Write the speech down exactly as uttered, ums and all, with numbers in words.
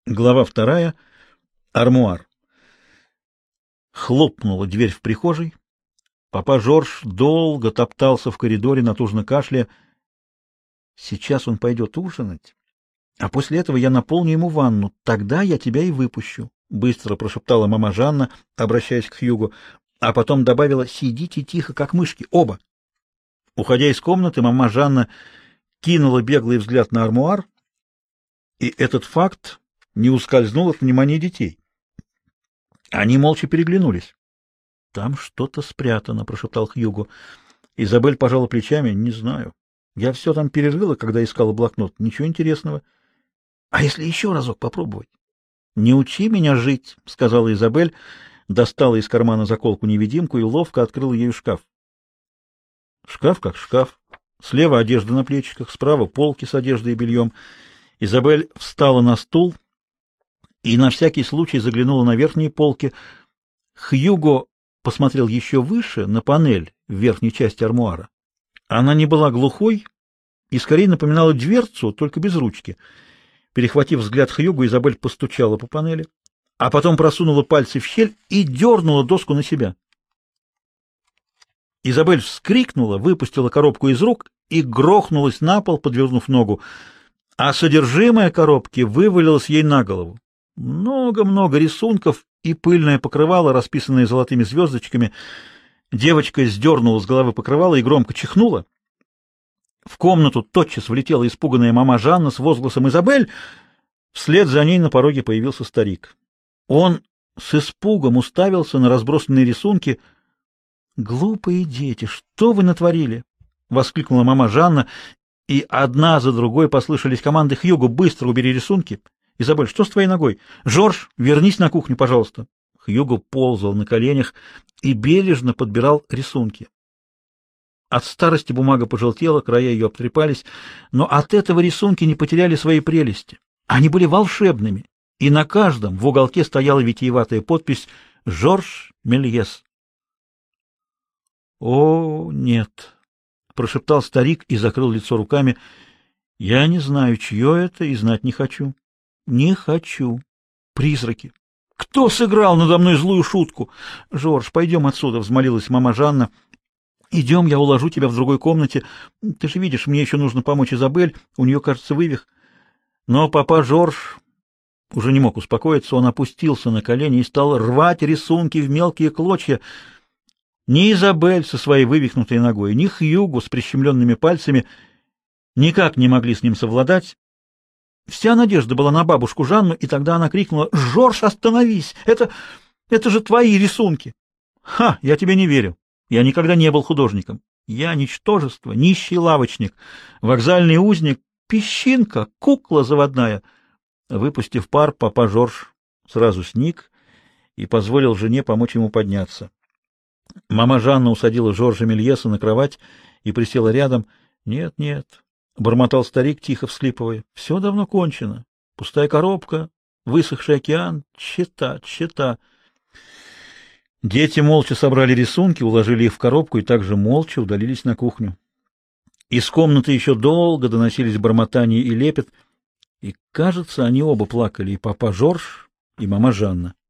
Глава вторая. Армуар. Хлопнула дверь в прихожей. Папа Жорж долго топтался в коридоре, натужно кашляя. Сейчас он пойдет ужинать, а после этого я наполню ему ванну. Тогда я тебя и выпущу, — быстро прошептала мама Жанна, обращаясь к Хьюгу, а потом добавила: сидите тихо, как мышки, оба. Уходя из комнаты, мама Жанна кинула беглый взгляд на армуар, и этот факт не ускользнул от внимания детей. Они молча переглянулись. — Там что-то спрятано, — прошептал Хьюго. Изабель пожала плечами. — Не знаю. Я все там перерыла, когда искала блокнот. Ничего интересного. — А если еще разок попробовать? — Не учи меня жить, — сказала Изабель, достала из кармана заколку-невидимку и ловко открыла ею шкаф. Шкаф как шкаф. Слева одежда на плечиках, справа полки с одеждой и бельем. Изабель встала на стул и на всякий случай заглянула на верхние полки. Хьюго посмотрел еще выше, на панель в верхней части армуара. Она не была глухой и скорее напоминала дверцу, только без ручки. Перехватив взгляд Хьюго, Изабель постучала по панели, а потом просунула пальцы в щель и дернула доску на себя. Изабель вскрикнула, выпустила коробку из рук и грохнулась на пол, подвернув ногу, а содержимое коробки вывалилось ей на голову. Много-много рисунков и пыльное покрывало, расписанное золотыми звездочками. Девочка сдернула с головы покрывало и громко чихнула. В комнату тотчас влетела испуганная мама Жанна с возгласом «Изабель!». Вслед за ней на пороге появился старик. Он с испугом уставился на разбросанные рисунки. «Глупые дети, что вы натворили?» — воскликнула мама Жанна, и одна за другой послышались команды: «Хьюго, быстро убери рисунки!» «Изабель, что с твоей ногой?» «Жорж, вернись на кухню, пожалуйста». Хьюго ползал на коленях и бережно подбирал рисунки. От старости бумага пожелтела, края ее обтрепались, но от этого рисунки не потеряли своей прелести. Они были волшебными, и на каждом в уголке стояла витиеватая подпись «Жорж Мельес». «О, нет», — прошептал старик и закрыл лицо руками. «Я не знаю, чье это, и знать не хочу. Не хочу. Призраки. Кто сыграл надо мной злую шутку? Жорж, пойдем отсюда», — взмолилась мама Жанна. «Идем, я уложу тебя в другой комнате. Ты же видишь, мне еще нужно помочь Изабель, у нее, кажется, вывих». Но папа Жорж уже не мог успокоиться, он опустился на колени и стал рвать рисунки в мелкие клочья. Ни Изабель со своей вывихнутой ногой, ни Хьюго с прищемленными пальцами никак не могли с ним совладать. Вся надежда была на бабушку Жанну, и тогда она крикнула: «Жорж, остановись! Это... это же твои рисунки!» «Ха! Я тебе не верю. Я никогда не был художником. Я ничтожество, нищий лавочник, вокзальный узник, песчинка, кукла заводная». Выпустив пар, папа Жорж сразу сник и позволил жене помочь ему подняться. Мама Жанна усадила Жоржа Мельеса на кровать и присела рядом. «Нет, нет», — бормотал старик, тихо всхлипывая, — «все давно кончено. Пустая коробка, высохший океан, тщета, тщета». Дети молча собрали рисунки, уложили их в коробку и также молча удалились на кухню. Из комнаты еще долго доносились бормотания и лепет, и, кажется, они оба плакали, и папа Жорж, и мама Жанна.